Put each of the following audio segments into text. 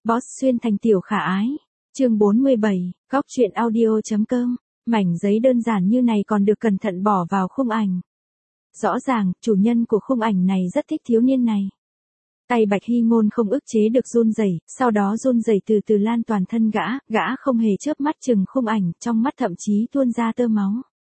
Boss xuyên thành tiểu khả ái. Chương 47, góc truyện audio.com. Mảnh giấy đơn giản như này còn được cẩn thận bỏ vào khung ảnh. Rõ ràng, chủ nhân của khung ảnh này rất thích thiếu niên này. Tay Bạch Hy Ngôn không ức chế được run rẩy, sau đó run rẩy từ từ lan toàn thân gã không hề chớp mắt chừng khung ảnh, trong mắt thậm chí tuôn ra tơ máu.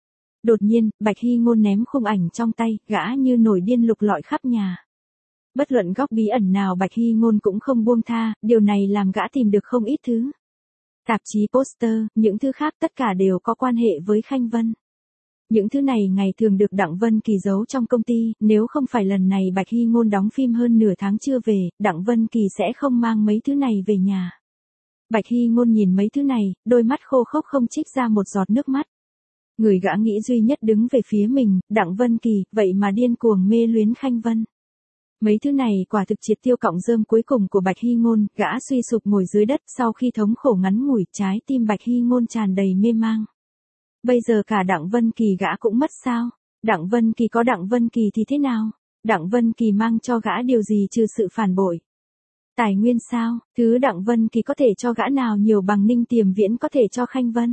Đột nhiên, Bạch Hy Ngôn ném khung ảnh trong tay, gã như nổi điên lục lọi khắp nhà. Bất luận góc bí ẩn nào Bạch Hy Ngôn cũng không buông tha, điều này làm gã tìm được không ít thứ. Tạp chí poster, những thứ khác tất cả đều có quan hệ với Khanh Vân. Những thứ này ngày thường được Đặng Vân Kỳ giấu trong công ty, nếu không phải lần này Bạch Hy Ngôn đóng phim hơn nửa tháng chưa về, Đặng Vân Kỳ sẽ không mang mấy thứ này về nhà. Bạch Hy Ngôn nhìn mấy thứ này, đôi mắt khô khốc không trích ra một giọt nước mắt. Người gã nghĩ duy nhất đứng về phía mình, Đặng Vân Kỳ, vậy mà điên cuồng mê luyến Khanh Vân. Mấy thứ này quả thực triệt tiêu cọng rơm cuối cùng của Bạch Hy Ngôn, gã suy sụp ngồi dưới đất sau khi thống khổ ngắn ngủi, trái tim Bạch Hy Ngôn tràn đầy mê mang. Bây giờ cả Đặng Vân Kỳ gã cũng mất sao? Đặng Vân Kỳ có Đặng Vân Kỳ thì thế nào? Đặng Vân Kỳ mang cho gã điều gì trừ sự phản bội? Tài nguyên sao? Thứ Đặng Vân Kỳ có thể cho gã nào nhiều bằng Ninh Tiềm Viễn có thể cho Khanh Vân?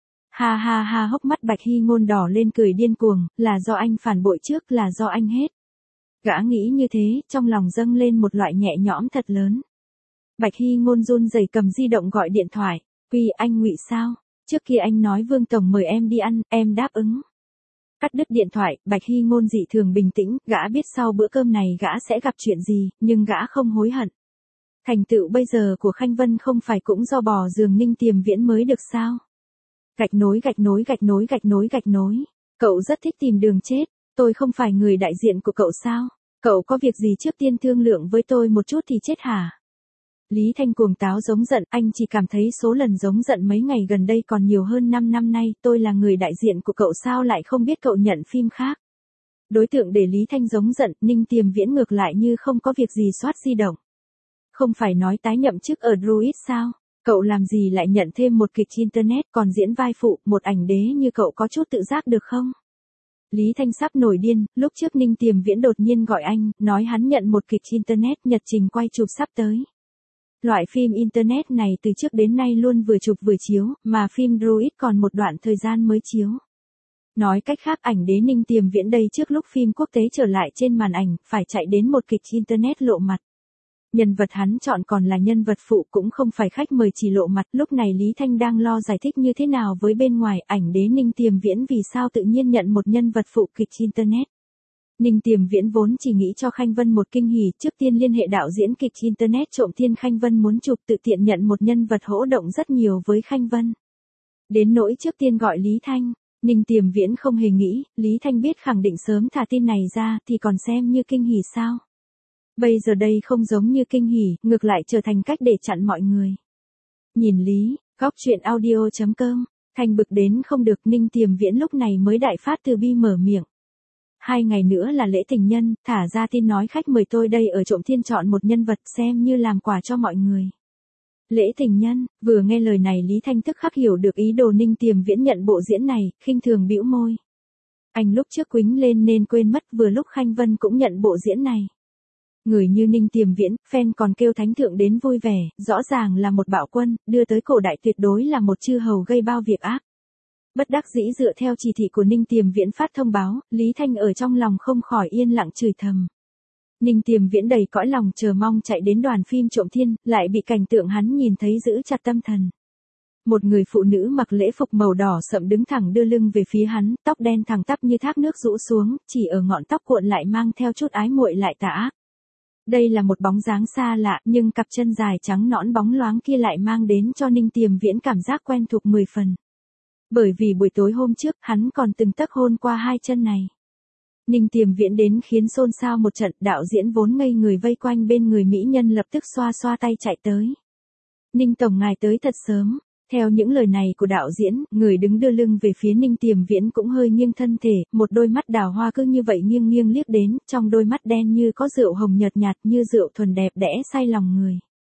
Ha ha ha, hốc mắt Bạch Hy Ngôn đỏ lên cười điên cuồng, là do anh phản bội trước, là do anh hết. Gã nghĩ như thế, trong lòng dâng lên một loại nhẹ nhõm thật lớn. Bạch Hy Ngôn run rẩy cầm di động gọi điện thoại. Uy, anh Ngụy sao? Trước kia anh nói Vương Tổng mời em đi ăn, em đáp ứng. Cắt đứt điện thoại, Bạch Hy Ngôn dị thường bình tĩnh, gã biết sau bữa cơm này gã sẽ gặp chuyện gì, nhưng gã không hối hận. Thành tựu bây giờ của Khanh Vân không phải cũng do bò giường Ninh Tiềm Viễn mới được sao? Gạch nối gạch nối gạch nối gạch nối gạch nối. Cậu rất thích tìm đường chết, tôi không phải người đại diện của cậu sao? Cậu có việc gì trước tiên thương lượng với tôi một chút thì chết hả? Lý Thanh cuồng táo giống giận, anh chỉ cảm thấy số lần giống giận mấy ngày gần đây còn nhiều hơn 5 năm nay, tôi là người đại diện của cậu sao lại không biết cậu nhận phim khác. Đối tượng để Lý Thanh giống giận, Ninh Tiềm Viễn ngược lại như không có việc gì soát di động. Không phải nói tái nhậm chức ở Druid sao? Cậu làm gì lại nhận thêm một kịch internet còn diễn vai phụ, một ảnh đế như cậu có chút tự giác được không? Lý Thanh sắp nổi điên, lúc trước Ninh Tiềm Viễn đột nhiên gọi anh, nói hắn nhận một kịch internet nhật trình quay chụp sắp tới. Loại phim internet này từ trước đến nay luôn vừa chụp vừa chiếu, mà phim Druid còn một đoạn thời gian mới chiếu. Nói cách khác ảnh đế Ninh Tiềm Viễn đây trước lúc phim quốc tế trở lại trên màn ảnh, phải chạy đến một kịch internet lộ mặt. Nhân vật hắn chọn còn là nhân vật phụ cũng không phải khách mời chỉ lộ mặt. Lúc này Lý Thanh đang lo giải thích như thế nào với bên ngoài, ảnh đế Ninh Tiềm Viễn vì sao tự nhiên nhận một nhân vật phụ kịch internet. Ninh Tiềm Viễn vốn chỉ nghĩ cho Khanh Vân một kinh hỉ, trước tiên liên hệ đạo diễn kịch internet trộm thiên Khanh Vân muốn chụp, tự tiện nhận một nhân vật hỗ động rất nhiều với Khanh Vân. Đến nỗi trước tiên gọi Lý Thanh, Ninh Tiềm Viễn không hề nghĩ, Lý Thanh biết khẳng định sớm thả tin này ra thì còn xem như kinh hỉ sao. Bây giờ đây không giống như kinh hỉ, ngược lại trở thành cách để chặn mọi người. Nhìn Lý, góc truyện audio.com, Thanh bực đến không được. Ninh Tiềm Viễn lúc này mới đại phát từ bi mở miệng. 2 ngày nữa là lễ tình nhân, thả ra tin nói khách mời tôi đây ở trộm thiên chọn một nhân vật xem như làm quà cho mọi người. Lễ tình nhân, vừa nghe lời này Lý Thanh tức khắc hiểu được ý đồ Ninh Tiềm Viễn nhận bộ diễn này, khinh thường bĩu môi. Anh lúc trước quýnh lên nên quên mất vừa lúc Khanh Vân cũng nhận bộ diễn này. Người như Ninh Tiềm Viễn, fan còn kêu thánh thượng đến vui vẻ, rõ ràng là một bạo quân, đưa tới cổ đại tuyệt đối là một chư hầu gây bao việc ác. Bất đắc dĩ dựa theo chỉ thị của Ninh Tiềm Viễn phát thông báo, Lý Thanh ở trong lòng không khỏi yên lặng chửi thầm. Ninh Tiềm Viễn đầy cõi lòng chờ mong chạy đến đoàn phim trộm thiên, lại bị cảnh tượng hắn nhìn thấy giữ chặt tâm thần. Một người phụ nữ mặc lễ phục màu đỏ sậm đứng thẳng đưa lưng về phía hắn, tóc đen thẳng tắp như thác nước rũ xuống, chỉ ở ngọn tóc cuộn lại mang theo chút ái muội lại tà ác. Đây là một bóng dáng xa lạ, nhưng cặp chân dài trắng nõn bóng loáng kia lại mang đến cho Ninh Tiềm Viễn cảm giác quen thuộc 10 phần. Bởi vì buổi tối hôm trước, hắn còn từng tấc hôn qua hai chân này. Ninh Tiềm Viễn đến khiến xôn xao một trận, đạo diễn vốn ngây người vây quanh bên người mỹ nhân lập tức xoa xoa tay chạy tới. Ninh tổng ngài tới thật sớm. Theo những lời này của đạo diễn, người đứng đưa lưng về phía Ninh Tiềm Viễn cũng hơi nghiêng thân thể, một đôi mắt đào hoa cứ như vậy nghiêng nghiêng liếc đến, trong đôi mắt đen như có rượu hồng nhợt nhạt như rượu thuần đẹp đẽ say lòng người.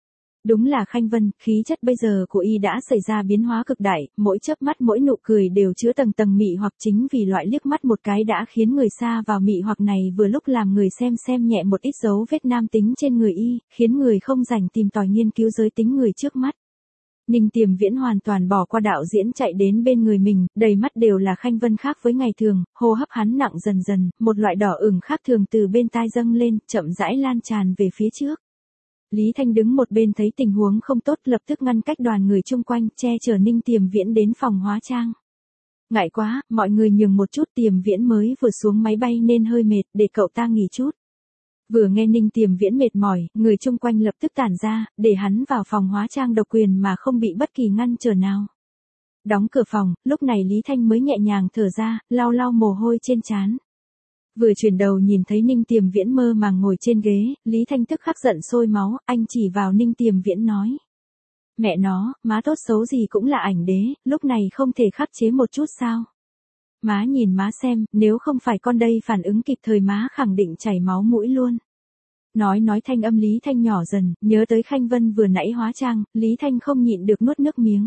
Đúng là Khanh Vân, khí chất bây giờ của y đã xảy ra biến hóa cực đại, mỗi chớp mắt mỗi nụ cười đều chứa tầng tầng mị hoặc, chính vì loại liếc mắt một cái đã khiến người xa vào mị hoặc này vừa lúc làm người xem nhẹ một ít dấu vết nam tính trên người y, khiến người không rảnh tìm tòi nghiên cứu giới tính người trước mắt. Ninh Tiềm Viễn hoàn toàn bỏ qua đạo diễn chạy đến bên người mình, đầy mắt đều là Khanh Vân khác với ngày thường, hô hấp hắn nặng dần dần, một loại đỏ ửng khác thường từ bên tai dâng lên, chậm rãi lan tràn về phía trước. Lý Thanh đứng một bên thấy tình huống không tốt lập tức ngăn cách đoàn người chung quanh, che chở Ninh Tiềm Viễn đến phòng hóa trang. Ngại quá, mọi người nhường một chút, Tiềm Viễn mới vừa xuống máy bay nên hơi mệt, để cậu ta nghỉ chút. Vừa nghe Ninh Tiềm Viễn mệt mỏi, người chung quanh lập tức tản ra, để hắn vào phòng hóa trang độc quyền mà không bị bất kỳ ngăn trở nào. Đóng cửa phòng, lúc này Lý Thanh mới nhẹ nhàng thở ra, lau lau mồ hôi trên trán. Vừa chuyển đầu nhìn thấy Ninh Tiềm Viễn mơ màng ngồi trên ghế, Lý Thanh tức khắc giận sôi máu, anh chỉ vào Ninh Tiềm Viễn nói. Mẹ nó, má tốt xấu gì cũng là ảnh đế, lúc này không thể khắc chế một chút sao? Má nhìn má xem, nếu không phải con đây phản ứng kịp thời má khẳng định chảy máu mũi luôn. Nói thanh âm Lý Thanh nhỏ dần, nhớ tới Khanh Vân vừa nãy hóa trang, Lý Thanh không nhịn được nuốt nước miếng.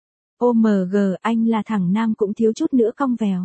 OMG, anh là thằng nam cũng thiếu chút nữa cong vèo.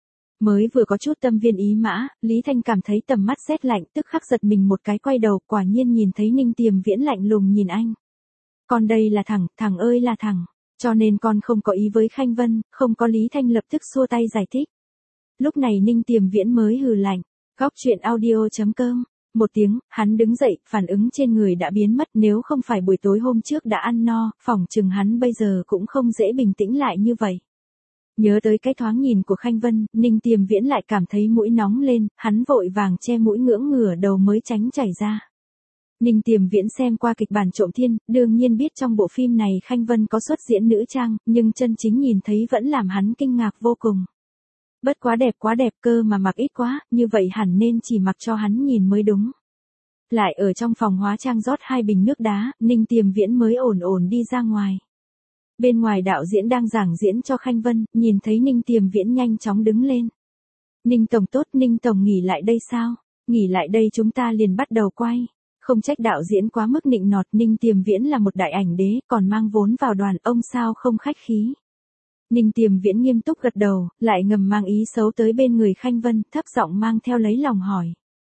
Mới vừa có chút tâm viên ý mã, Lý Thanh cảm thấy tầm mắt rét lạnh, tức khắc giật mình một cái quay đầu, quả nhiên nhìn thấy Ninh Tiềm Viễn lạnh lùng nhìn anh. Con đây là thằng ơi là thằng, cho nên con không có ý với Khanh Vân, không có. Lý Thanh lập tức xua tay giải thích. Lúc này Ninh Tiềm Viễn mới hừ lạnh, góc chuyện audio.com. Một tiếng, hắn đứng dậy, phản ứng trên người đã biến mất, nếu không phải buổi tối hôm trước đã ăn no, phỏng chừng hắn bây giờ cũng không dễ bình tĩnh lại như vậy. Nhớ tới cái thoáng nhìn của Khanh Vân, Ninh Tiềm Viễn lại cảm thấy mũi nóng lên, hắn vội vàng che mũi ngưỡng ngửa đầu mới tránh chảy ra. Ninh Tiềm Viễn xem qua kịch bản Trộm Thiên, đương nhiên biết trong bộ phim này Khanh Vân có xuất diễn nữ trang, nhưng chân chính nhìn thấy vẫn làm hắn kinh ngạc vô cùng. Bất quá đẹp cơ mà mặc ít quá, như vậy hẳn nên chỉ mặc cho hắn nhìn mới đúng. Lại ở trong phòng hóa trang rót 2 bình nước đá, Ninh Tiềm Viễn mới ổn đi ra ngoài. Bên ngoài đạo diễn đang giảng diễn cho Khanh Vân, nhìn thấy Ninh Tiềm Viễn nhanh chóng đứng lên. Ninh Tổng tốt, Ninh Tổng nghỉ lại đây sao? Nghỉ lại đây chúng ta liền bắt đầu quay. Không trách đạo diễn quá mức nịnh nọt, Ninh Tiềm Viễn là một đại ảnh đế, còn mang vốn vào đoàn, ông sao không khách khí. Ninh Tiềm Viễn nghiêm túc gật đầu, lại ngầm mang ý xấu tới bên người Khanh Vân, thấp giọng mang theo lấy lòng hỏi.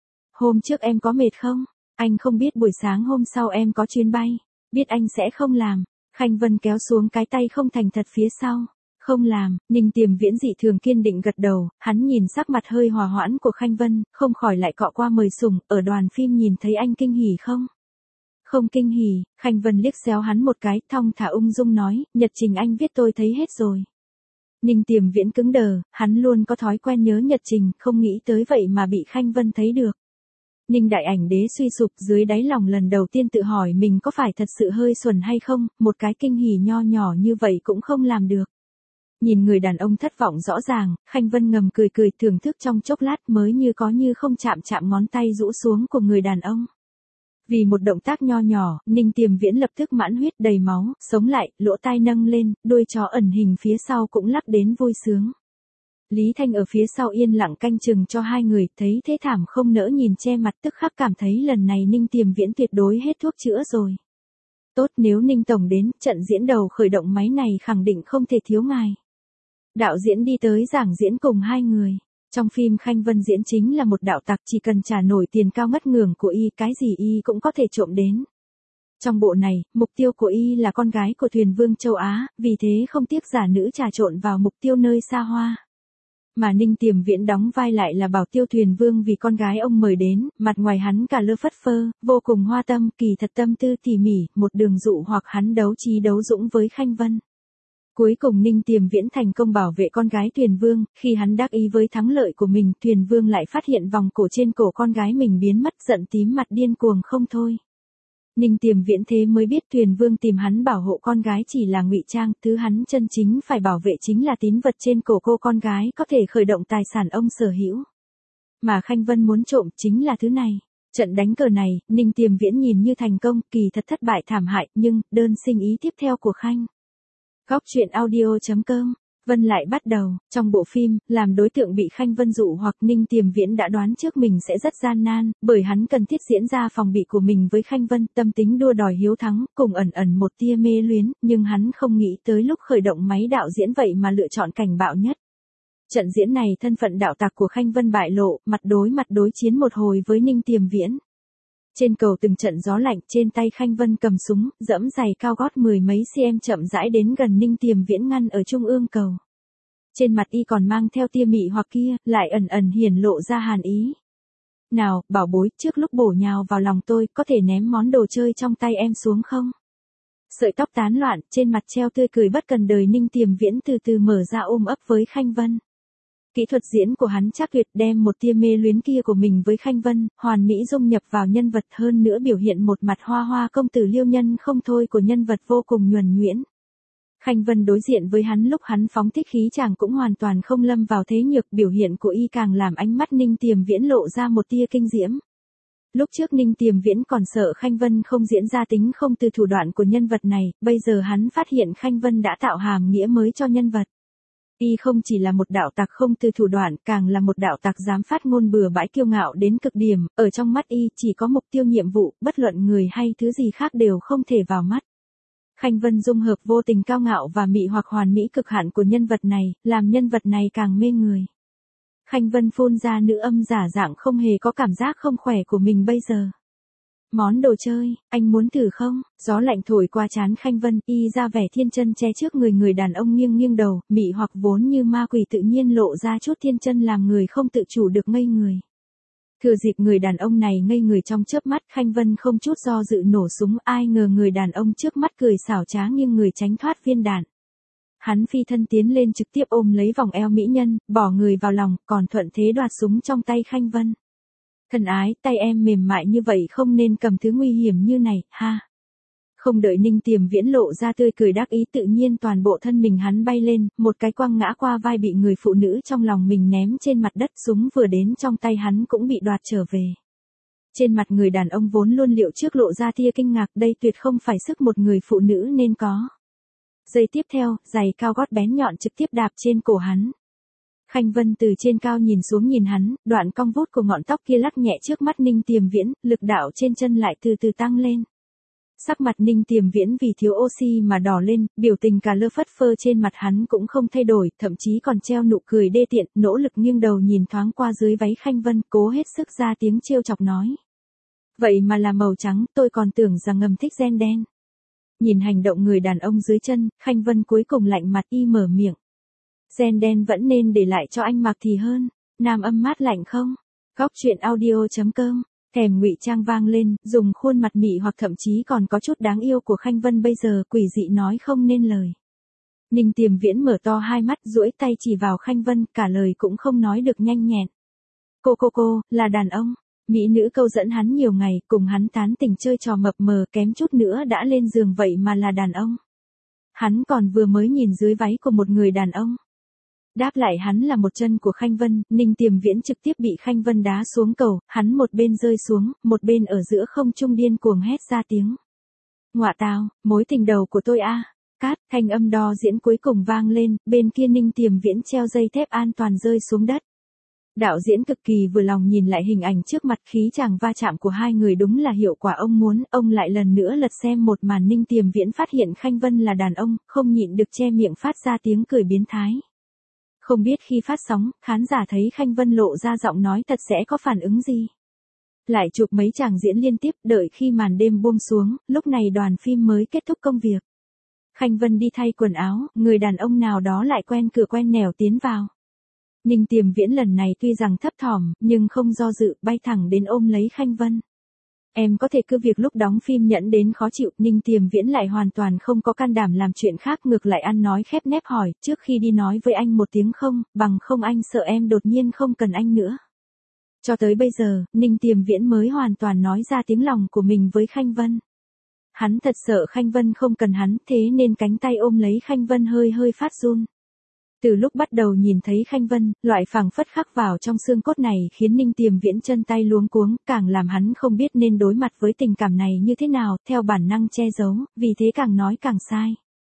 Hôm trước em có mệt không? Anh không biết buổi sáng hôm sau em có chuyến bay. Biết anh sẽ không làm. Khanh Vân kéo xuống cái tay không thành thật phía sau. Không làm, Ninh Tiềm Viễn dị thường kiên định gật đầu, hắn nhìn sắc mặt hơi hòa hoãn của Khanh Vân, không khỏi lại cọ qua mời sủng, ở đoàn phim nhìn thấy anh kinh hỉ không? Không kinh hỉ, Khanh Vân liếc xéo hắn một cái, thong thả ung dung nói, nhật trình anh viết tôi thấy hết rồi. Ninh Tiềm Viễn cứng đờ, hắn luôn có thói quen nhớ nhật trình, không nghĩ tới vậy mà bị Khanh Vân thấy được. Ninh đại ảnh đế suy sụp dưới đáy lòng lần đầu tiên tự hỏi mình có phải thật sự hơi xuẩn hay không, một cái kinh hỉ nho nhỏ như vậy cũng không làm được. Nhìn người đàn ông thất vọng rõ ràng, Khanh Vân ngầm cười thưởng thức trong chốc lát mới như có như không chạm ngón tay rũ xuống của người đàn ông. Vì một động tác nho nhỏ, Ninh Tiềm Viễn lập tức mãn huyết đầy máu, sống lại, lỗ tai nâng lên, đuôi chó ẩn hình phía sau cũng lắc đến vui sướng. Lý Thanh ở phía sau yên lặng canh chừng cho hai người, thấy thế thảm không nỡ nhìn che mặt, tức khắc cảm thấy lần này Ninh Tiềm Viễn tuyệt đối hết thuốc chữa rồi. Tốt, nếu Ninh Tổng đến, trận diễn đầu khởi động máy này khẳng định không thể thiếu ngài. Đạo diễn đi tới giảng diễn cùng hai người. Trong phim Khanh Vân diễn chính là một đạo tặc, chỉ cần trả nổi tiền cao ngất ngưởng của y, cái gì y cũng có thể trộm đến. Trong bộ này, mục tiêu của y là con gái của thuyền vương châu Á, vì thế không tiếc giả nữ trà trộn vào mục tiêu nơi xa hoa. Mà Ninh Tiềm Viễn đóng vai lại là bảo tiêu thuyền vương vì con gái ông mời đến, mặt ngoài hắn cả lơ phất phơ, vô cùng hoa tâm, kỳ thật tâm tư tỉ mỉ, một đường dụ hoặc hắn đấu trí đấu dũng với Khanh Vân. Cuối cùng Ninh Tiềm Viễn thành công bảo vệ con gái thuyền vương, khi hắn đắc ý với thắng lợi của mình, thuyền vương lại phát hiện vòng cổ trên cổ con gái mình biến mất, giận tím mặt điên cuồng không thôi. Ninh Tiềm Viễn thế mới biết thuyền vương tìm hắn bảo hộ con gái chỉ là ngụy trang, thứ hắn chân chính phải bảo vệ chính là tín vật trên cổ cô con gái có thể khởi động tài sản ông sở hữu. Mà Khanh Vân muốn trộm chính là thứ này. Trận đánh cờ này, Ninh Tiềm Viễn nhìn như thành công, kỳ thật thất bại thảm hại, nhưng, đơn sinh ý tiếp theo của Khanh. Góc chuyện audio.com Vân lại bắt đầu, trong bộ phim, làm đối tượng bị Khanh Vân dụ hoặc Ninh Tiềm Viễn đã đoán trước mình sẽ rất gian nan, bởi hắn cần thiết diễn ra phòng bị của mình với Khanh Vân, tâm tính đua đòi hiếu thắng, cùng ẩn ẩn một tia mê luyến, nhưng hắn không nghĩ tới lúc khởi động máy đạo diễn vậy mà lựa chọn cảnh bạo nhất. Trận diễn này thân phận đạo tặc của Khanh Vân bại lộ, mặt đối chiến một hồi với Ninh Tiềm Viễn. Trên cầu từng trận gió lạnh, trên tay Khanh Vân cầm súng, dẫm giày cao gót mười mấy cm chậm rãi đến gần Ninh Tiềm Viễn ngăn ở trung ương cầu. Trên mặt y còn mang theo tia mị hoặc kia, lại ẩn ẩn hiển lộ ra hàn ý. Nào, bảo bối, trước lúc bổ nhào vào lòng tôi, có thể ném món đồ chơi trong tay em xuống không? Sợi tóc tán loạn, trên mặt treo tươi cười bất cần đời Ninh Tiềm Viễn từ từ mở ra ôm ấp với Khanh Vân. Kỹ thuật diễn của hắn chắc tuyệt, đem một tia mê luyến kia của mình với Khanh Vân, hoàn mỹ dung nhập vào nhân vật, hơn nữa biểu hiện một mặt hoa hoa công tử liêu nhân không thôi của nhân vật vô cùng nhuần nhuyễn. Khanh Vân đối diện với hắn lúc hắn phóng thích khí chàng cũng hoàn toàn không lâm vào thế nhược, biểu hiện của y càng làm ánh mắt Ninh Tiềm Viễn lộ ra một tia kinh diễm. Lúc trước Ninh Tiềm Viễn còn sợ Khanh Vân không diễn ra tính không từ thủ đoạn của nhân vật này, bây giờ hắn phát hiện Khanh Vân đã tạo hàm nghĩa mới cho nhân vật. Y không chỉ là một đạo tặc không từ thủ đoạn, càng là một đạo tặc dám phát ngôn bừa bãi kiêu ngạo đến cực điểm, ở trong mắt y chỉ có mục tiêu nhiệm vụ, bất luận người hay thứ gì khác đều không thể vào mắt. Khanh Vân dung hợp vô tình cao ngạo và mị hoặc hoàn mỹ cực hạn của nhân vật này, làm nhân vật này càng mê người. Khanh Vân phun ra nữ âm giả dạng không hề có cảm giác không khỏe của mình bây giờ. Món đồ chơi, anh muốn thử không? Gió lạnh thổi qua trán Khanh Vân, y ra vẻ thiên chân che trước người đàn ông nghiêng đầu, mị hoặc vốn như ma quỷ tự nhiên lộ ra chút thiên chân làm người không tự chủ được ngây người. Thừa dịp người đàn ông này ngây người trong chớp mắt, Khanh Vân không chút do dự nổ súng, ai ngờ người đàn ông trước mắt cười xảo trá nhưng người tránh thoát viên đạn. Hắn phi thân tiến lên trực tiếp ôm lấy vòng eo mỹ nhân, bỏ người vào lòng, còn thuận thế đoạt súng trong tay Khanh Vân. Thân ái, tay em mềm mại như vậy không nên cầm thứ nguy hiểm như này, ha. Không đợi Ninh Tiềm Viễn lộ ra tươi cười đắc ý tự nhiên toàn bộ thân mình hắn bay lên, một cái quăng ngã qua vai bị người phụ nữ trong lòng mình ném trên mặt đất, súng vừa đến trong tay hắn cũng bị đoạt trở về. Trên mặt người đàn ông vốn luôn liệu trước lộ ra tia kinh ngạc, đây tuyệt không phải sức một người phụ nữ nên có. Giây tiếp theo, giày cao gót bén nhọn trực tiếp đạp trên cổ hắn. Khanh Vân từ trên cao nhìn xuống nhìn hắn, đoạn cong vút của ngọn tóc kia lắc nhẹ trước mắt Ninh Tiềm Viễn, lực đạo trên chân lại từ từ tăng lên. Sắc mặt Ninh Tiềm Viễn vì thiếu oxy mà đỏ lên, biểu tình cả lơ phất phơ trên mặt hắn cũng không thay đổi, thậm chí còn treo nụ cười đê tiện, nỗ lực nghiêng đầu nhìn thoáng qua dưới váy Khanh Vân, cố hết sức ra tiếng trêu chọc nói. Vậy mà là màu trắng, tôi còn tưởng rằng ngầm thích gen đen. Nhìn hành động người đàn ông dưới chân, Khanh Vân cuối cùng lạnh mặt y mở miệng. Gen đen vẫn nên để lại cho anh mặc thì hơn. Nam âm mát lạnh không? Góc truyện audio.com. Thèm ngụy trang vang lên, dùng khuôn mặt mị hoặc thậm chí còn có chút đáng yêu của Khanh Vân bây giờ quỷ dị nói không nên lời. Ninh Tiềm Viễn mở to hai mắt duỗi tay chỉ vào Khanh Vân, cả lời cũng không nói được nhanh nhẹn. Cô, là đàn ông. Mỹ nữ câu dẫn hắn nhiều ngày, cùng hắn tán tỉnh chơi trò mập mờ kém chút nữa đã lên giường vậy mà là đàn ông. Hắn còn vừa mới nhìn dưới váy của một người đàn ông. Đáp lại hắn là một chân của Khanh Vân, Ninh Tiềm Viễn trực tiếp bị Khanh Vân đá xuống cầu, hắn một bên rơi xuống, một bên ở giữa không trung điên cuồng hét ra tiếng. Ngọa tào, mối tình đầu của tôi a. Cát, thanh âm đo diễn cuối cùng vang lên, bên kia Ninh Tiềm Viễn treo dây thép an toàn rơi xuống đất. Đạo diễn cực kỳ vừa lòng nhìn lại hình ảnh trước mặt, khí chàng va chạm của hai người đúng là hiệu quả ông muốn, ông lại lần nữa lật xem một màn. Ninh Tiềm Viễn phát hiện Khanh Vân là đàn ông, không nhịn được che miệng phát ra tiếng cười biến thái. Không biết khi phát sóng, khán giả thấy Khanh Vân lộ ra giọng nói thật sẽ có phản ứng gì. Lại chụp mấy chàng diễn liên tiếp, đợi khi màn đêm buông xuống, lúc này đoàn phim mới kết thúc công việc. Khanh Vân đi thay quần áo, người đàn ông nào đó lại quen cửa quen nẻo tiến vào. Ninh Tiềm Viễn lần này tuy rằng thấp thỏm, nhưng không do dự, bay thẳng đến ôm lấy Khanh Vân. Em có thể cứ việc lúc đóng phim nhẫn đến khó chịu, Ninh Tiềm Viễn lại hoàn toàn không có can đảm làm chuyện khác, ngược lại ăn nói khép nép hỏi, trước khi đi nói với anh một tiếng không, bằng không anh sợ em đột nhiên không cần anh nữa. Cho tới bây giờ, Ninh Tiềm Viễn mới hoàn toàn nói ra tiếng lòng của mình với Khanh Vân. Hắn thật sợ Khanh Vân không cần hắn, thế nên cánh tay ôm lấy Khanh Vân hơi phát run. Từ lúc bắt đầu nhìn thấy Khanh Vân, loại phảng phất khắc vào trong xương cốt này khiến Ninh Tiềm Viễn chân tay luống cuống, càng làm hắn không biết nên đối mặt với tình cảm này như thế nào, theo bản năng che giấu, vì thế càng nói càng sai.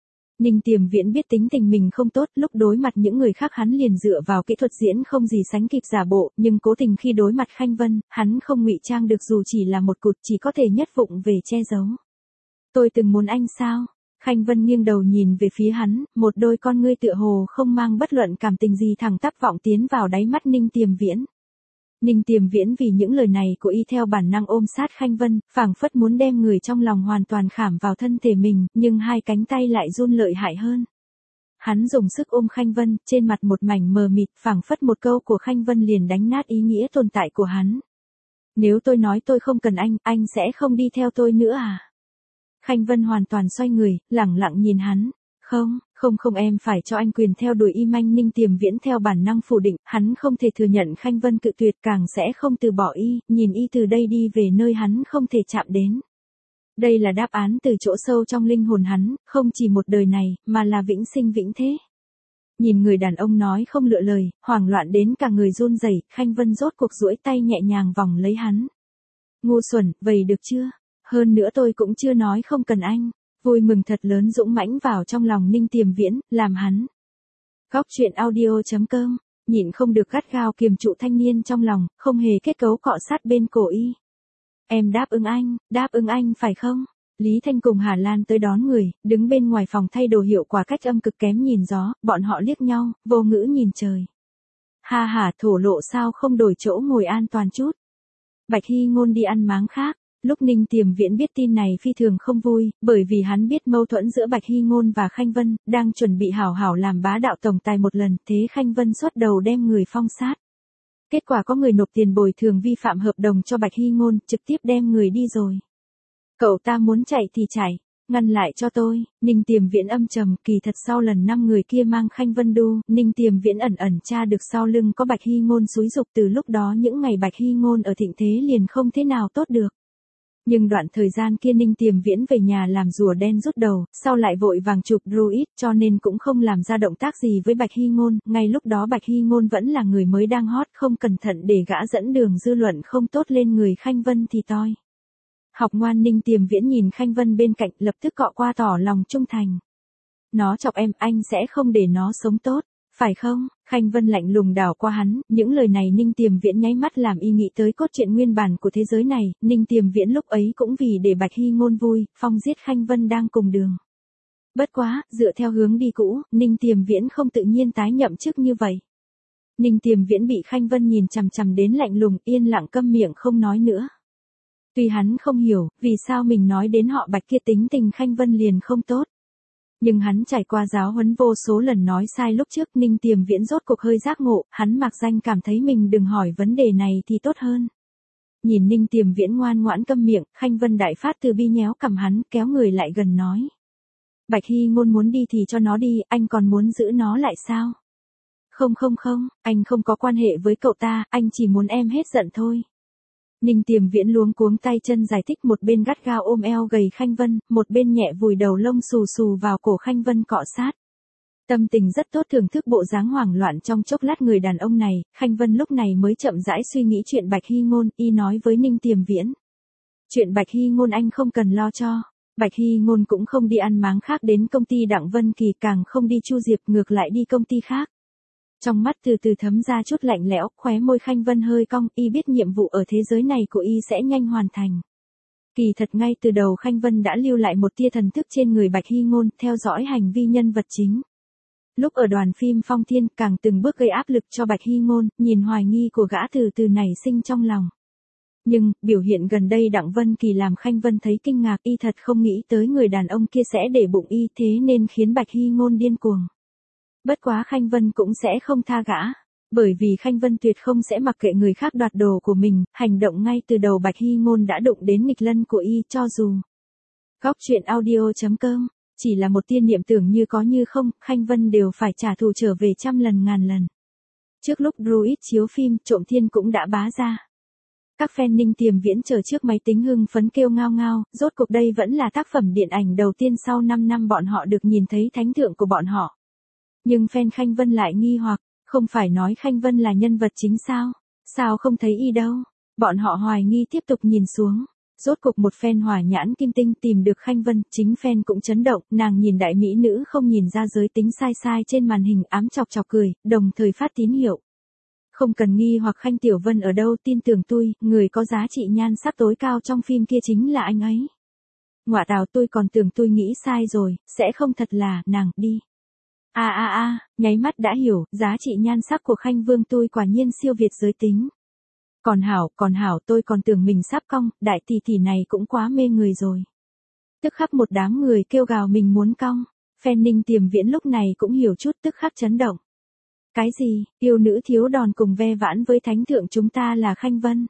Ninh Tiềm Viễn biết tính tình mình không tốt, lúc đối mặt những người khác hắn liền dựa vào kỹ thuật diễn không gì sánh kịp giả bộ, nhưng cố tình khi đối mặt Khanh Vân, hắn không ngụy trang được dù chỉ là một cụt, chỉ có thể nhất vụng về che giấu. Tôi từng muốn anh sao? Khanh Vân nghiêng đầu nhìn về phía hắn, một đôi con ngươi tựa hồ không mang bất luận cảm tình gì thẳng tắp vọng tiến vào đáy mắt Ninh Tiềm Viễn. Ninh Tiềm Viễn vì những lời này của y theo bản năng ôm sát Khanh Vân, phảng phất muốn đem người trong lòng hoàn toàn khảm vào thân thể mình, nhưng hai cánh tay lại run lợi hại hơn. Hắn dùng sức ôm Khanh Vân, trên mặt một mảnh mờ mịt, phảng phất một câu của Khanh Vân liền đánh nát ý nghĩa tồn tại của hắn. Nếu tôi nói tôi không cần anh sẽ không đi theo tôi nữa à? Khanh Vân hoàn toàn xoay người, lẳng lặng nhìn hắn. Không em phải cho anh quyền theo đuổi y manh. Ninh Tiềm Viễn theo bản năng phủ định, hắn không thể thừa nhận Khanh Vân cự tuyệt, càng sẽ không từ bỏ y, nhìn y từ đây đi về nơi hắn không thể chạm đến. Đây là đáp án từ chỗ sâu trong linh hồn hắn, không chỉ một đời này, mà là vĩnh sinh vĩnh thế. Nhìn người đàn ông nói không lựa lời, hoảng loạn đến cả người run rẩy, Khanh Vân rốt cuộc duỗi tay nhẹ nhàng vòng lấy hắn. Ngu xuẩn, vậy được chưa? Hơn nữa tôi cũng chưa nói không cần anh. Vui mừng thật lớn dũng mãnh vào trong lòng Ninh Tiềm Viễn, làm hắn. Góc truyện audio.com, nhịn không được gắt gao kiềm trụ thanh niên trong lòng, không hề kết cấu cọ sát bên cổ y. Em đáp ứng anh phải không? Lý Thanh cùng Hà Lan tới đón người, đứng bên ngoài phòng thay đồ hiệu quả cách âm cực kém nhìn gió, bọn họ liếc nhau, vô ngữ nhìn trời. Ha ha, thổ lộ sao không đổi chỗ ngồi an toàn chút. Bạch Hy Ngôn đi ăn máng khác. Lúc Ninh Tiềm Viễn biết tin này phi thường không vui, bởi vì hắn biết mâu thuẫn giữa Bạch Hy Ngôn và Khanh Vân, đang chuẩn bị hảo hảo làm bá đạo tổng tài một lần, thế Khanh Vân xuất đầu đem người phong sát. Kết quả có người nộp tiền bồi thường vi phạm hợp đồng cho Bạch Hy Ngôn, trực tiếp đem người đi rồi. Cậu ta muốn chạy thì chạy, ngăn lại cho tôi. Ninh Tiềm Viễn âm trầm, kỳ thật sau lần 5 người kia mang Khanh Vân đu, Ninh Tiềm Viễn ẩn tra được sau lưng có Bạch Hy Ngôn xúi giục, từ lúc đó những ngày Bạch Hy Ngôn ở thịnh thế liền không thế nào tốt được. Nhưng đoạn thời gian kia Ninh Tiềm Viễn về nhà làm rùa đen rút đầu, sau lại vội vàng chụp druid, cho nên cũng không làm ra động tác gì với Bạch Hy Ngôn, ngay lúc đó Bạch Hy Ngôn vẫn là người mới đang hot, không cẩn thận để gã dẫn đường dư luận không tốt lên người Khanh Vân thì toi. Học ngoan. Ninh Tiềm Viễn nhìn Khanh Vân bên cạnh, lập tức cọ qua tỏ lòng trung thành. Nó chọc em, anh sẽ không để nó sống tốt. Phải không? Khanh Vân lạnh lùng đảo qua hắn, những lời này Ninh Tiềm Viễn nháy mắt làm y nghĩ tới cốt truyện nguyên bản của thế giới này, Ninh Tiềm Viễn lúc ấy cũng vì để Bạch Hy Ngôn vui, phong giết Khanh Vân đang cùng đường. Bất quá, dựa theo hướng đi cũ, Ninh Tiềm Viễn không tự nhiên tái nhậm chức như vậy. Ninh Tiềm Viễn bị Khanh Vân nhìn chằm chằm đến lạnh lùng, yên lặng câm miệng không nói nữa. Tuy hắn không hiểu, vì sao mình nói đến họ Bạch kia tính tình Khanh Vân liền không tốt. Nhưng hắn trải qua giáo huấn vô số lần nói sai lúc trước, Ninh Tiềm Viễn rốt cuộc hơi giác ngộ, hắn mặc danh cảm thấy mình đừng hỏi vấn đề này thì tốt hơn. Nhìn Ninh Tiềm Viễn ngoan ngoãn câm miệng, Khanh Vân đại phát từ bi nhéo cầm hắn, kéo người lại gần nói. Bạch Hy Ngôn muốn đi thì cho nó đi, anh còn muốn giữ nó lại sao? Không, anh không có quan hệ với cậu ta, anh chỉ muốn em hết giận thôi. Ninh Tiềm Viễn luống cuống tay chân giải thích, một bên gắt gao ôm eo gầy Khanh Vân, một bên nhẹ vùi đầu lông xù xù vào cổ Khanh Vân cọ sát. Tâm tình rất tốt, thưởng thức bộ dáng hoảng loạn trong chốc lát người đàn ông này, Khanh Vân lúc này mới chậm rãi suy nghĩ chuyện Bạch Hy Ngôn, y nói với Ninh Tiềm Viễn. Chuyện Bạch Hy Ngôn anh không cần lo cho. Bạch Hy Ngôn cũng không đi ăn máng khác đến công ty Đặng Vân Kỳ, càng không đi Chu Diệp, ngược lại đi công ty khác. Trong mắt từ từ thấm ra chút lạnh lẽo, khóe môi Khanh Vân hơi cong, y biết nhiệm vụ ở thế giới này của y sẽ nhanh hoàn thành. Kỳ thật ngay từ đầu Khanh Vân đã lưu lại một tia thần thức trên người Bạch Hy Ngôn, theo dõi hành vi nhân vật chính. Lúc ở đoàn phim Phong Thiên, càng từng bước gây áp lực cho Bạch Hy Ngôn, nhìn hoài nghi của gã từ từ nảy sinh trong lòng. Nhưng, biểu hiện gần đây Đặng Vân Kỳ làm Khanh Vân thấy kinh ngạc, y thật không nghĩ tới người đàn ông kia sẽ để bụng y, thế nên khiến Bạch Hy Ngôn điên cuồng. Bất quá Khanh Vân cũng sẽ không tha gã, bởi vì Khanh Vân tuyệt không sẽ mặc kệ người khác đoạt đồ của mình, hành động ngay từ đầu Bạch Hy Ngôn đã đụng đến nghịch lân của y, cho dù. Góc truyện audio.com, chỉ là một tia niệm tưởng như có như không, Khanh Vân đều phải trả thù trở về trăm lần ngàn lần. Trước lúc Druid chiếu phim, Trộm Thiên cũng đã bá ra. Các fan Ninh Tiềm Viễn chờ trước máy tính hưng phấn kêu ngao ngao, rốt cuộc đây vẫn là tác phẩm điện ảnh đầu tiên sau 5 năm bọn họ được nhìn thấy thánh thượng của bọn họ. Nhưng fan Khanh Vân lại nghi hoặc, không phải nói Khanh Vân là nhân vật chính sao? Sao không thấy y đâu? Bọn họ hoài nghi tiếp tục nhìn xuống. Rốt cục một fan hỏa nhãn kim tinh tìm được Khanh Vân, chính fan cũng chấn động, nàng nhìn đại mỹ nữ không nhìn ra giới tính sai sai trên màn hình ám chọc chọc cười, đồng thời phát tín hiệu. Không cần nghi hoặc Khanh Tiểu Vân ở đâu, tin tưởng tôi, người có giá trị nhan sắc tối cao trong phim kia chính là anh ấy. Ngoạ tào, tôi còn tưởng tôi nghĩ sai rồi, sẽ không thật là, nàng, đi. Nháy mắt đã hiểu, giá trị nhan sắc của Khanh Vương tôi quả nhiên siêu việt giới tính. Còn hảo, tôi còn tưởng mình sắp cong, đại tỷ tỷ này cũng quá mê người rồi. Tức khắc một đám người kêu gào mình muốn cong, fan Ninh Tiềm Viễn lúc này cũng hiểu chút, tức khắc chấn động. Cái gì, yêu nữ thiếu đòn cùng ve vãn với thánh thượng chúng ta là Khanh Vân.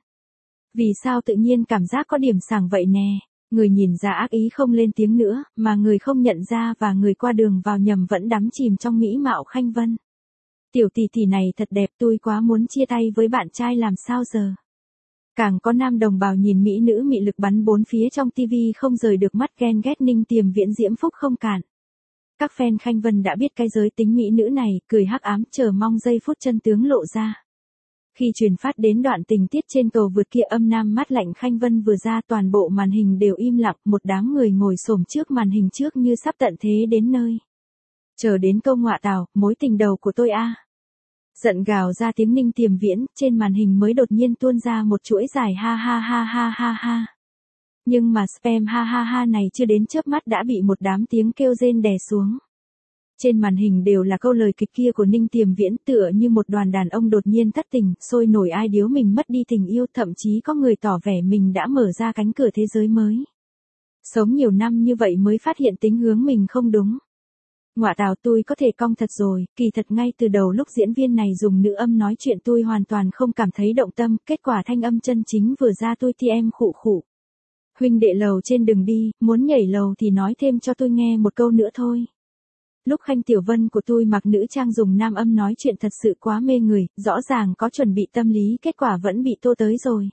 Vì sao tự nhiên cảm giác có điểm sảng vậy nè, người nhìn ra ác ý không lên tiếng nữa, mà người không nhận ra và người qua đường vào nhầm vẫn đắm chìm trong mỹ mạo Khanh Vân. Tiểu tỷ tỷ này thật đẹp, tôi quá muốn chia tay với bạn trai làm sao giờ. Càng có nam đồng bào nhìn mỹ nữ mị lực bắn bốn phía trong tivi không rời được mắt, ghen ghét Ninh Tiềm Viễn diễm phúc không cạn. Các fan Khanh Vân đã biết cái giới tính mỹ nữ này, cười hắc ám chờ mong giây phút chân tướng lộ ra. Khi truyền phát đến đoạn tình tiết trên cầu vượt kia âm nam mát lạnh Khanh Vân vừa ra, toàn bộ màn hình đều im lặng, một đám người ngồi xổm trước màn hình trước như sắp tận thế đến nơi. Chờ đến câu ngoạ tào, mối tình đầu của tôi a. Giận gào ra tiếng Ninh Tiềm Viễn, trên màn hình mới đột nhiên tuôn ra một chuỗi dài ha ha ha ha ha ha. Nhưng mà spam ha ha ha này chưa đến chớp mắt đã bị một đám tiếng kêu rên đè xuống. Trên màn hình đều là câu lời kịch kia của Ninh Tiềm Viễn, tựa như một đoàn đàn ông đột nhiên thất tình, sôi nổi ai điếu mình mất đi tình yêu, thậm chí có người tỏ vẻ mình đã mở ra cánh cửa thế giới mới. Sống nhiều năm như vậy mới phát hiện tính hướng mình không đúng. Ngoạ tào, tôi có thể cong thật rồi, kỳ thật ngay từ đầu lúc diễn viên này dùng nữ âm nói chuyện tôi hoàn toàn không cảm thấy động tâm, kết quả thanh âm chân chính vừa ra tôi thì em khụ khụ. Huynh đệ lầu trên đừng đi, muốn nhảy lầu thì nói thêm cho tôi nghe một câu nữa thôi. Lúc Khanh Tiểu Vân của tôi mặc nữ trang dùng nam âm nói chuyện thật sự quá mê người, rõ ràng có chuẩn bị tâm lý, kết quả vẫn bị tô tới rồi.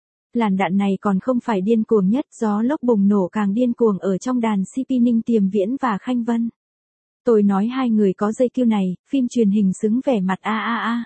Làn đạn này còn không phải điên cuồng nhất, gió lốc bùng nổ càng điên cuồng ở trong đàn CP Ninh Tiềm Viễn và Khanh Vân. Tôi nói hai người có dây kiêu này, phim truyền hình xứng vẻ mặt a.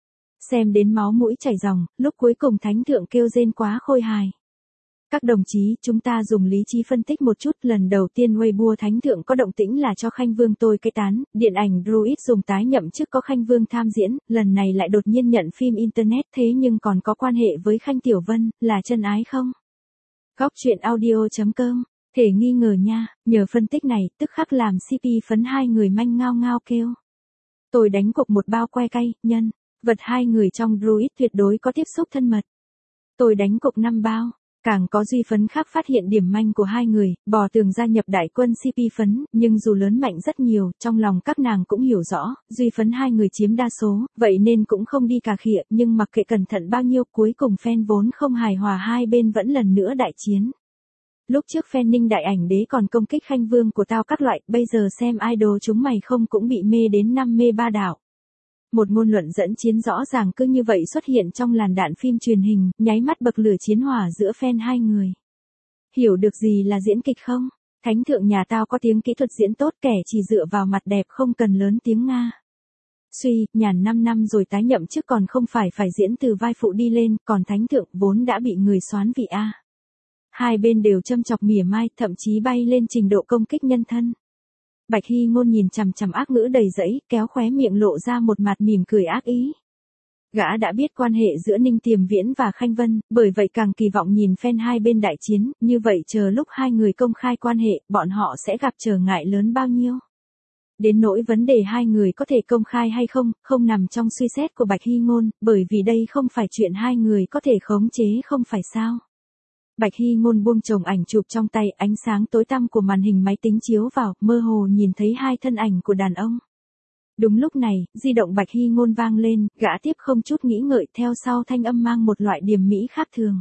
Xem đến máu mũi chảy ròng, lúc cuối cùng thánh thượng kêu rên quá khôi hài. Các đồng chí, chúng ta dùng lý trí phân tích một chút, lần đầu tiên Weibo thánh thượng có động tĩnh là cho Khanh Vương tôi cái tán, điện ảnh Druid dùng tái nhậm chức có Khanh Vương tham diễn, lần này lại đột nhiên nhận phim internet, thế nhưng còn có quan hệ với Khanh Tiểu Vân, là chân ái không? Góc truyện audio.com, thể nghi ngờ nha, nhờ phân tích này, tức khắc làm CP phấn hai người manh ngao ngao kêu. Tôi đánh cục một bao que cay, nhân vật hai người trong Druid tuyệt đối có tiếp xúc thân mật. Tôi đánh cục 5 bao. Càng có Duy Phấn khác phát hiện điểm manh của hai người, bò tường gia nhập đại quân CP Phấn, nhưng dù lớn mạnh rất nhiều, trong lòng các nàng cũng hiểu rõ, Duy Phấn hai người chiếm đa số, vậy nên cũng không đi cà khịa, nhưng mặc kệ cẩn thận bao nhiêu, cuối cùng fan vốn không hài hòa hai bên vẫn lần nữa đại chiến. Lúc trước fan Ninh Đại Ảnh Đế còn công kích Khanh Vương của tao các loại, bây giờ xem idol chúng mày không cũng bị mê đến năm mê ba đảo. Một ngôn luận dẫn chiến rõ ràng cứ như vậy xuất hiện trong làn đạn phim truyền hình, nháy mắt bậc lửa chiến hỏa giữa fan hai người. Hiểu được gì là diễn kịch không? Thánh thượng nhà tao có tiếng kỹ thuật diễn tốt, kẻ chỉ dựa vào mặt đẹp không cần lớn tiếng Nga. Suy, nhàn 5 năm rồi tái nhậm chức còn không phải diễn từ vai phụ đi lên, còn thánh thượng vốn đã bị người soán vị A. Hai bên đều châm chọc mỉa mai, thậm chí bay lên trình độ công kích nhân thân. Bạch Hy Ngôn nhìn chằm chằm ác ngữ đầy rẫy, kéo khóe miệng lộ ra một mặt mỉm cười ác ý. Gã đã biết quan hệ giữa Ninh Tiềm Viễn và Khanh Vân, bởi vậy càng kỳ vọng nhìn fan hai bên đại chiến, như vậy chờ lúc hai người công khai quan hệ, bọn họ sẽ gặp trở ngại lớn bao nhiêu. Đến nỗi vấn đề hai người có thể công khai hay không, không nằm trong suy xét của Bạch Hy Ngôn, bởi vì đây không phải chuyện hai người có thể khống chế không phải sao. Bạch Hy Ngôn buông chồng ảnh chụp trong tay, ánh sáng tối tăm của màn hình máy tính chiếu vào, mơ hồ nhìn thấy hai thân ảnh của đàn ông. Đúng lúc này, di động Bạch Hy Ngôn vang lên, gã tiếp không chút nghĩ ngợi, theo sau thanh âm mang một loại điềm mỹ khác thường.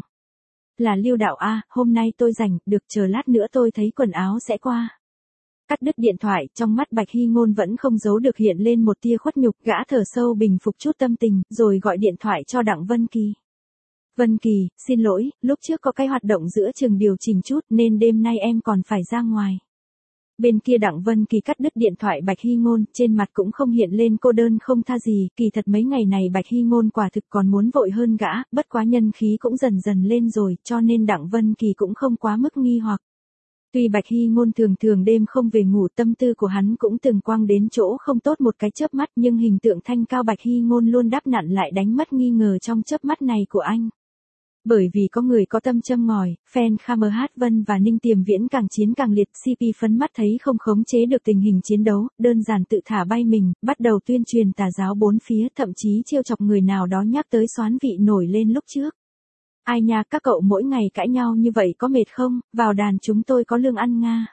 Là Lưu Đạo A, hôm nay tôi rảnh, được chờ lát nữa tôi thấy quần áo sẽ qua. Cắt đứt điện thoại, trong mắt Bạch Hy Ngôn vẫn không giấu được hiện lên một tia khuất nhục, gã thở sâu bình phục chút tâm tình, rồi gọi điện thoại cho Đặng Vân Kỳ. Vân Kỳ, xin lỗi, lúc trước có cái hoạt động giữa trường điều chỉnh chút nên đêm nay em còn phải ra ngoài. Bên kia Đặng Vân Kỳ cắt đứt điện thoại Bạch Hy Ngôn, trên mặt cũng không hiện lên cô đơn không tha gì, kỳ thật mấy ngày này Bạch Hy Ngôn quả thực còn muốn vội hơn gã, bất quá nhân khí cũng dần dần lên rồi, cho nên Đặng Vân Kỳ cũng không quá mức nghi hoặc. Tuy Bạch Hy Ngôn thường thường đêm không về ngủ, tâm tư của hắn cũng từng quang đến chỗ không tốt một cái chớp mắt, nhưng hình tượng thanh cao Bạch Hy Ngôn luôn đáp nặn lại đánh mất nghi ngờ trong chớp mắt này của anh. Bởi vì có người có tâm châm ngòi, fan Khammer Hát Vân và Ninh Tiềm Viễn càng chiến càng liệt, CP phấn mắt thấy không khống chế được tình hình chiến đấu, đơn giản tự thả bay mình, bắt đầu tuyên truyền tà giáo bốn phía, thậm chí trêu chọc người nào đó nhắc tới Soán Vị nổi lên lúc trước. Ai nha, các cậu mỗi ngày cãi nhau như vậy có mệt không, vào đàn chúng tôi có lương ăn nga.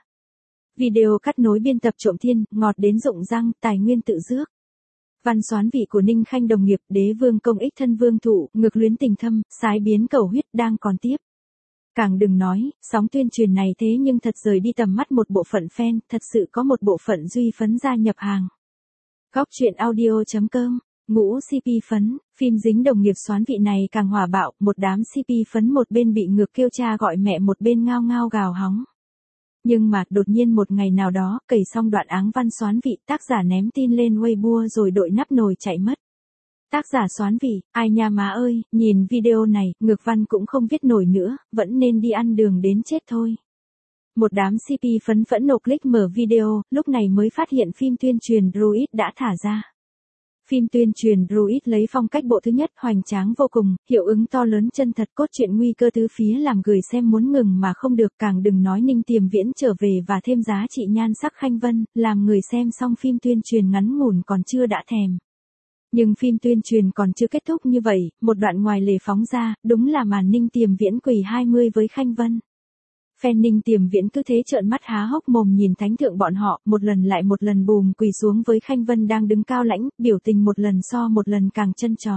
Video cắt nối biên tập trộm thiên, ngọt đến rụng răng, tài nguyên tự rước. Văn Soán Vị của Ninh Khanh đồng nghiệp, đế vương công ích thân vương thụ, ngược luyến tình thâm, sái biến cầu huyết đang còn tiếp. Càng đừng nói, sóng tuyên truyền này thế nhưng thật rời đi tầm mắt một bộ phận fan, thật sự có một bộ phận duy phấn gia nhập hàng. Góc truyện audio.com, ngũ CP phấn, phim dính đồng nghiệp Soán Vị này càng hỏa bạo, một đám CP phấn một bên bị ngược kêu cha gọi mẹ một bên ngao ngao gào hóng. Nhưng mà, đột nhiên một ngày nào đó, cày xong đoạn áng văn Soán Vị, tác giả ném tin lên Weibo rồi đội nắp nồi chạy mất. Tác giả Soán Vị, ai nha má ơi, nhìn video này, ngược văn cũng không viết nổi nữa, vẫn nên đi ăn đường đến chết thôi. Một đám CP phấn phẫn nộ click mở video, lúc này mới phát hiện phim tuyên truyền Druid đã thả ra. Phim tuyên truyền Druid lấy phong cách bộ thứ nhất hoành tráng vô cùng, hiệu ứng to lớn chân thật, cốt truyện nguy cơ tứ phía làm người xem muốn ngừng mà không được, càng đừng nói Ninh Tiềm Viễn trở về và thêm giá trị nhan sắc Khanh Vân, làm người xem xong phim tuyên truyền ngắn ngủn còn chưa đã thèm. Nhưng phim tuyên truyền còn chưa kết thúc như vậy, một đoạn ngoài lề phóng ra, đúng là màn Ninh Tiềm Viễn quỳ 20 với Khanh Vân. Fan Ninh Tiềm Viễn cứ thế trợn mắt há hốc mồm nhìn thánh thượng bọn họ, một lần lại một lần bùm quỳ xuống với Khanh Vân đang đứng cao lãnh, biểu tình một lần so một lần càng chân chó.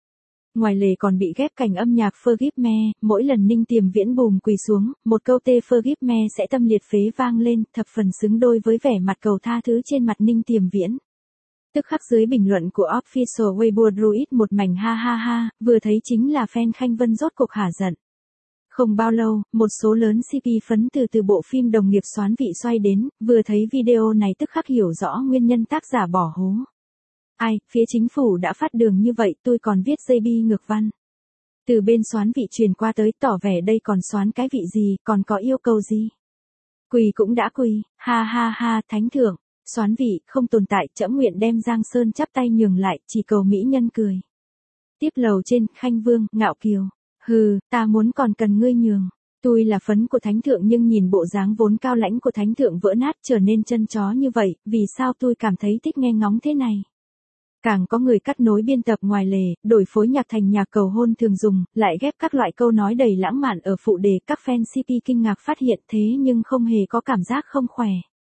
Ngoài lề còn bị ghép cảnh âm nhạc Forgive Me, mỗi lần Ninh Tiềm Viễn bùm quỳ xuống, một câu tê Forgive Me sẽ tâm liệt phế vang lên, thập phần xứng đôi với vẻ mặt cầu tha thứ trên mặt Ninh Tiềm Viễn. Tức khắc dưới bình luận của Official Weibo Druid một mảnh ha ha ha, vừa thấy chính là fan Khanh Vân rốt cuộc hả giận. Không bao lâu, một số lớn CP phấn từ bộ phim đồng nghiệp Soán Vị xoay đến, vừa thấy video này tức khắc hiểu rõ nguyên nhân tác giả bỏ hố. Ai, phía chính phủ đã phát đường như vậy, tôi còn viết JB ngược văn. Từ bên Soán Vị truyền qua tới tỏ vẻ đây còn soán cái vị gì, còn có yêu cầu gì. Quỳ cũng đã quỳ, ha ha ha, thánh thượng, Soán Vị, không tồn tại, trẫm nguyện đem Giang Sơn chắp tay nhường lại, chỉ cầu mỹ nhân cười. Tiếp lầu trên, Khanh Vương, ngạo kiều. Hừ, ta muốn còn cần ngươi nhường. Tôi là phấn của thánh thượng nhưng nhìn bộ dáng vốn cao lãnh của thánh thượng vỡ nát trở nên chân chó như vậy, vì sao tôi cảm thấy thích nghe ngóng thế này. Càng có người cắt nối biên tập ngoài lề, đổi phối nhạc thành nhạc cầu hôn thường dùng, lại ghép các loại câu nói đầy lãng mạn ở phụ đề, các fan CP kinh ngạc phát hiện thế nhưng không hề có cảm giác không khỏe.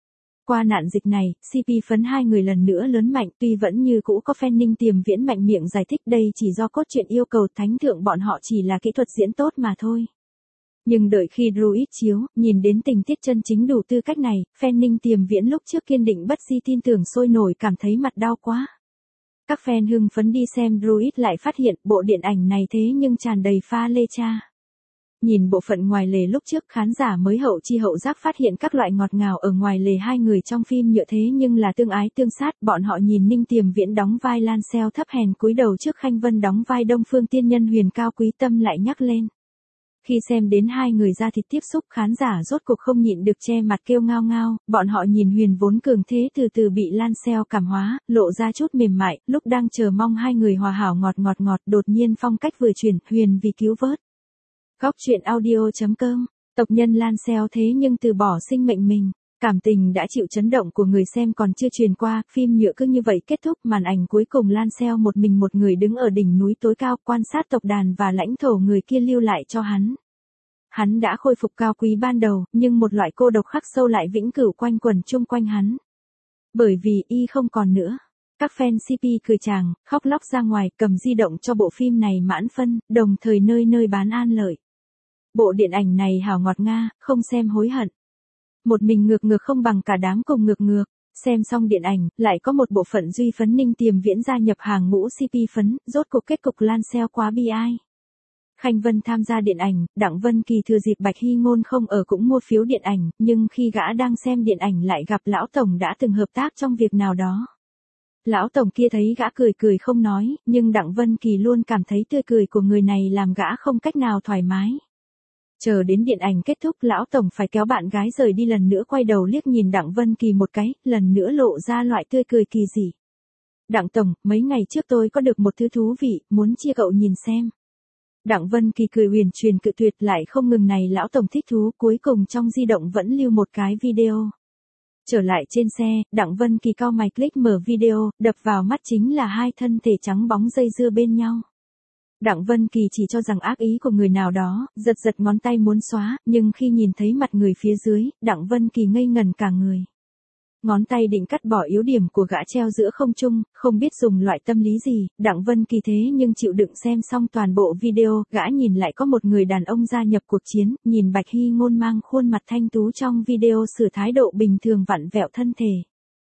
Qua nạn dịch này, CP phấn hai người lần nữa lớn mạnh, tuy vẫn như cũ có fan Ninh Tiềm Viễn mạnh miệng giải thích đây chỉ do cốt truyện yêu cầu thánh thượng bọn họ chỉ là kỹ thuật diễn tốt mà thôi. Nhưng đợi khi Druid chiếu, nhìn đến tình tiết chân chính đủ tư cách này, fan Ninh Tiềm Viễn lúc trước kiên định bất di tin tưởng sôi nổi cảm thấy mặt đau quá. Các fan hưng phấn đi xem Druid lại phát hiện bộ điện ảnh này thế nhưng tràn đầy pha lê cha. Nhìn bộ phận ngoài lề lúc trước khán giả mới hậu chi hậu giác phát hiện các loại ngọt ngào ở ngoài lề hai người trong phim nhựa thế nhưng là tương ái tương sát, bọn họ nhìn Ninh Tiềm Viễn đóng vai Lan Xeo thấp hèn cúi đầu trước Khanh Vân đóng vai Đông Phương Tiên Nhân huyền cao quý tâm lại nhắc lên. Khi xem đến hai người ra thịt tiếp xúc khán giả rốt cuộc không nhịn được che mặt kêu ngao ngao, bọn họ nhìn huyền vốn cường thế từ từ bị Lan Xeo cảm hóa, lộ ra chút mềm mại, lúc đang chờ mong hai người hòa hảo ngọt đột nhiên phong cách vừa chuyển, huyền vì cứu vớt. Góc truyện audio.com, tộc nhân Lan Xeo thế nhưng từ bỏ sinh mệnh mình. Cảm tình đã chịu chấn động của người xem còn chưa truyền qua, phim nhựa cứ như vậy kết thúc, màn ảnh cuối cùng Lan Xeo một mình một người đứng ở đỉnh núi tối cao, quan sát tộc đàn và lãnh thổ người kia lưu lại cho hắn. Hắn đã khôi phục cao quý ban đầu, nhưng một loại cô độc khắc sâu lại vĩnh cửu quanh quẩn chung quanh hắn. Bởi vì y không còn nữa. Các fan CP cười chàng, khóc lóc ra ngoài, cầm di động cho bộ phim này mãn phân, đồng thời nơi nơi bán an lợi. Bộ điện ảnh này hảo ngọt nga, không xem hối hận. Một mình ngược không bằng cả đám cùng ngược. Xem xong điện ảnh, lại có một bộ phận duy phấn Ninh Tiềm Viễn gia nhập hàng ngũ CP phấn, rốt cuộc kết cục Lan Xeo quá bi ai. Khanh Vân tham gia điện ảnh, Đặng Vân Kỳ thừa dịp Bạch Hy Ngôn không ở cũng mua phiếu điện ảnh, nhưng khi gã đang xem điện ảnh lại gặp lão tổng đã từng hợp tác trong việc nào đó. Lão tổng kia thấy gã cười cười không nói, nhưng Đặng Vân Kỳ luôn cảm thấy tươi cười của người này làm gã không cách nào thoải mái. Chờ đến điện ảnh kết thúc, lão tổng phải kéo bạn gái rời đi, lần nữa quay đầu liếc nhìn Đặng Vân Kỳ một cái, lần nữa lộ ra loại tươi cười kỳ dị. Đặng tổng, mấy ngày trước tôi có được một thứ thú vị, muốn chia cậu nhìn xem. Đặng Vân Kỳ cười huyền truyền cự tuyệt, lại không ngừng này lão tổng thích thú, cuối cùng trong di động vẫn lưu một cái video. Trở lại trên xe, Đặng Vân Kỳ cau mày click mở video, đập vào mắt chính là hai thân thể trắng bóng dây dưa bên nhau. Đặng Vân Kỳ chỉ cho rằng ác ý của người nào đó, giật giật ngón tay muốn xóa, nhưng khi nhìn thấy mặt người phía dưới, Đặng Vân Kỳ ngây ngẩn cả người. Ngón tay định cắt bỏ yếu điểm của gã treo giữa không trung, không biết dùng loại tâm lý gì, Đặng Vân Kỳ thế nhưng chịu đựng xem xong toàn bộ video, gã nhìn lại có một người đàn ông gia nhập cuộc chiến, nhìn Bạch Hy Ngôn mang khuôn mặt thanh tú trong video sửa thái độ bình thường vặn vẹo thân thể.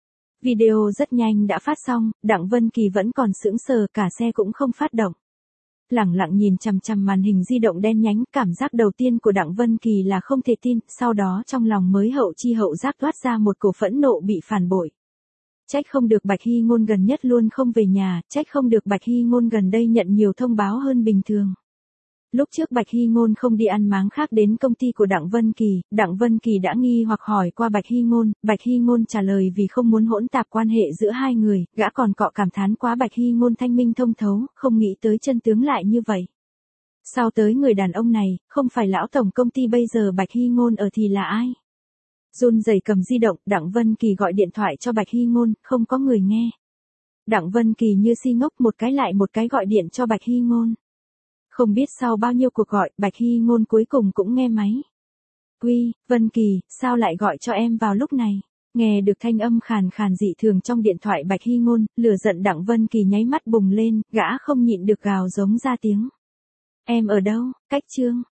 Video rất nhanh đã phát xong, Đặng Vân Kỳ vẫn còn sững sờ, cả xe cũng không phát động. Lẳng lặng nhìn chằm chằm màn hình di động đen nhánh, cảm giác đầu tiên của Đặng Vân Kỳ là không thể tin, sau đó trong lòng mới hậu chi hậu giác toát ra một cổ phẫn nộ bị phản bội. Trách không được Bạch Hy Ngôn gần nhất luôn không về nhà, trách không được Bạch Hy Ngôn gần đây nhận nhiều thông báo hơn bình thường. Lúc trước Bạch Hy Ngôn không đi ăn máng khác đến công ty của Đặng Vân Kỳ đã nghi hoặc hỏi qua Bạch Hy Ngôn trả lời vì không muốn hỗn tạp quan hệ giữa hai người, gã còn cọ cảm thán quá Bạch Hy Ngôn thanh minh thông thấu, không nghĩ tới chân tướng lại như vậy. Sao tới người đàn ông này, không phải lão tổng công ty bây giờ Bạch Hy Ngôn ở thì là ai? Run rẩy cầm di động, Đặng Vân Kỳ gọi điện thoại cho Bạch Hy Ngôn, không có người nghe. Đặng Vân Kỳ như si ngốc một cái lại một cái gọi điện cho Bạch Hy Ngôn. Không biết sau bao nhiêu cuộc gọi, Bạch Hy Ngôn cuối cùng cũng nghe máy. Uy, Vân Kỳ, sao lại gọi cho em vào lúc này? Nghe được thanh âm khàn khàn dị thường trong điện thoại Bạch Hy Ngôn, lửa giận Đặng Vân Kỳ nháy mắt bùng lên, gã không nhịn được gào giống ra tiếng. Em ở đâu, Cách Trương?